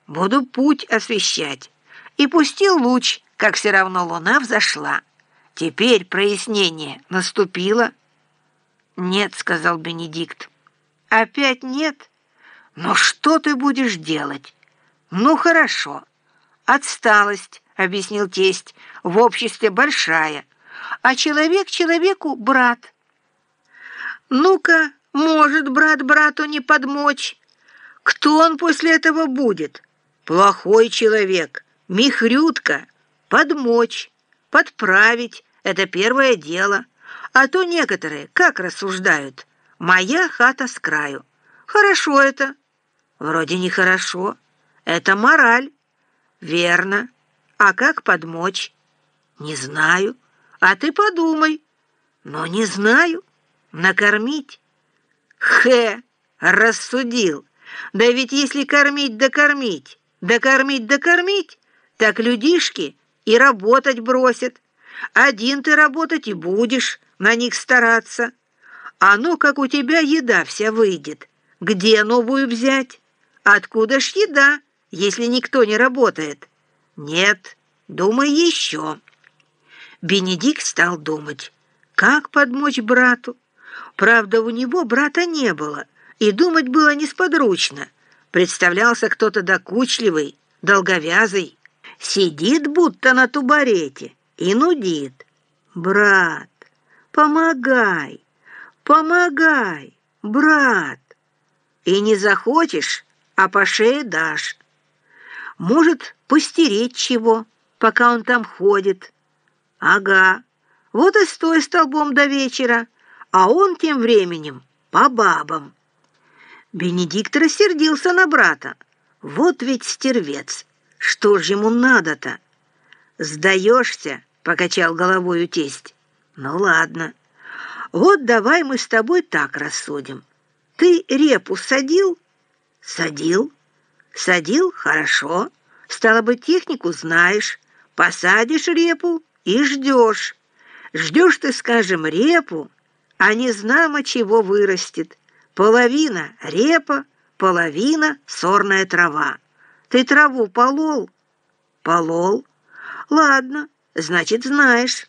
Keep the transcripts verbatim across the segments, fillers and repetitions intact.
буду путь освещать». И пустил луч, как все равно луна взошла. Теперь прояснение наступило. «Нет», — сказал Бенедикт. «Опять нет? Но что ты будешь делать?» «Ну, хорошо. Отсталость», — объяснил тесть, — «в обществе большая, а человек человеку брат». «Ну-ка, может брат брату не подмочь? Кто он после этого будет? Плохой человек, михрютка. Подмочь, подправить — это первое дело. А то некоторые как рассуждают: моя хата с краю. Хорошо это? Вроде нехорошо. Это мораль. Верно. А как подмочь? Не знаю. А ты подумай. Но не знаю. Накормить? Хе, рассудил. Да ведь если кормить да кормить, да кормить да кормить, так людишки и работать бросят. Один ты работать и будешь, на них стараться. А ну, как у тебя еда вся выйдет, где новую взять? Откуда ж еда, если никто не работает? Нет, думай еще. Бенедикт стал думать, как подмочь брату. Правда, у него брата не было, и думать было несподручно. Представлялся кто-то докучливый, долговязый, сидит будто на тубарете и нудит: «Брат, помогай, помогай, брат!» И не захочешь, а по шее дашь. Может, постереть чего, пока он там ходит. Ага, вот и стой столбом до вечера, а он тем временем по бабам. Бенедикт рассердился на брата. Вот ведь стервец! Что ж ему надо-то? «Сдаешься?» — покачал головою тесть. «Ну ладно. Вот давай мы с тобой так рассудим. Ты репу садил?» «Садил». «Садил? Хорошо. Стало быть, технику знаешь. Посадишь репу и ждешь. Ждешь ты, скажем, репу, а не знамо чего вырастет. Половина репа, половина сорная трава. Ты траву полол?» «Полол. Ладно, значит, знаешь».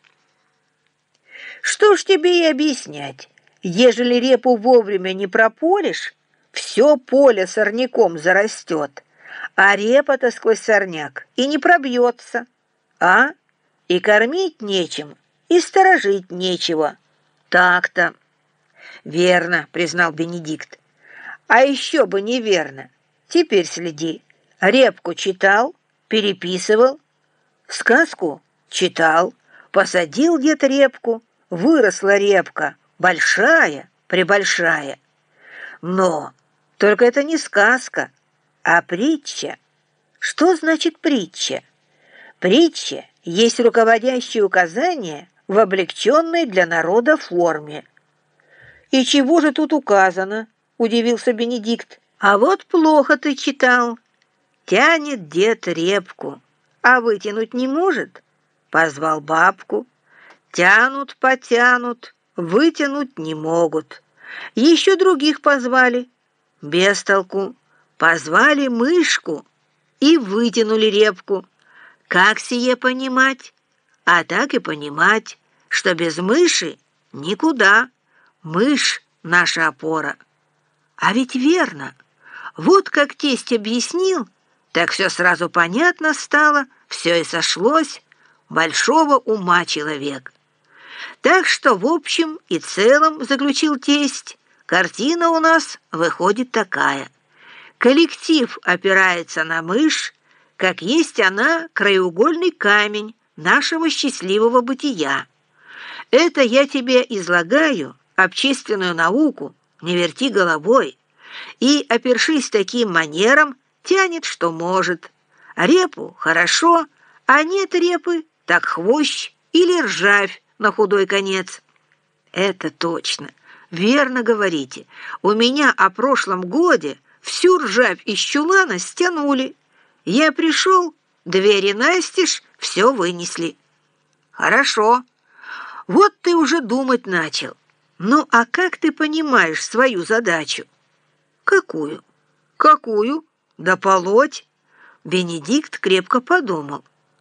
«Что ж тебе и объяснять? Ежели репу вовремя не прополишь, все поле сорняком зарастет, а репа-то сквозь сорняк и не пробьется. А? И кормить нечем, и сторожить нечего. Так-то». «Верно», — признал Бенедикт. «А еще бы неверно. Теперь следи. Репку читал, переписывал?» «Сказку читал. Посадил дед репку, выросла репка, большая, пребольшая. Но только это не сказка, а притча». «Что значит притча?» «Притча есть руководящее указание в облегченной для народа форме». «И чего же тут указано?» — удивился Бенедикт. «А вот плохо ты читал. Тянет дед репку, а вытянуть не может. Позвал бабку. Тянут, потянут, вытянуть не могут. Еще других позвали. Без толку. Позвали мышку и вытянули репку. Как сие понимать? А так и понимать, что без мыши никуда. Мышь — наша опора». А ведь верно. Вот как тесть объяснил, так все сразу понятно стало, все и сошлось. Большого ума человек. Так что в общем и целом, заключил тесть, картина у нас выходит такая. Коллектив опирается на мышь, как есть она краеугольный камень нашего счастливого бытия. Это я тебе излагаю общественную науку, не верти головой, и, опершись таким манером, тянет, что может. Репу хорошо, а нет репы, так хвощ или ржавь на худой конец. Это точно, верно говорите. У меня о прошлом годе всю ржавь из чулана стянули. Я пришел, двери настежь, все вынесли. Хорошо, вот ты уже думать начал. Ну, а как ты понимаешь свою задачу? Какую? Какую? Да полоть. Бенедикт крепко подумал.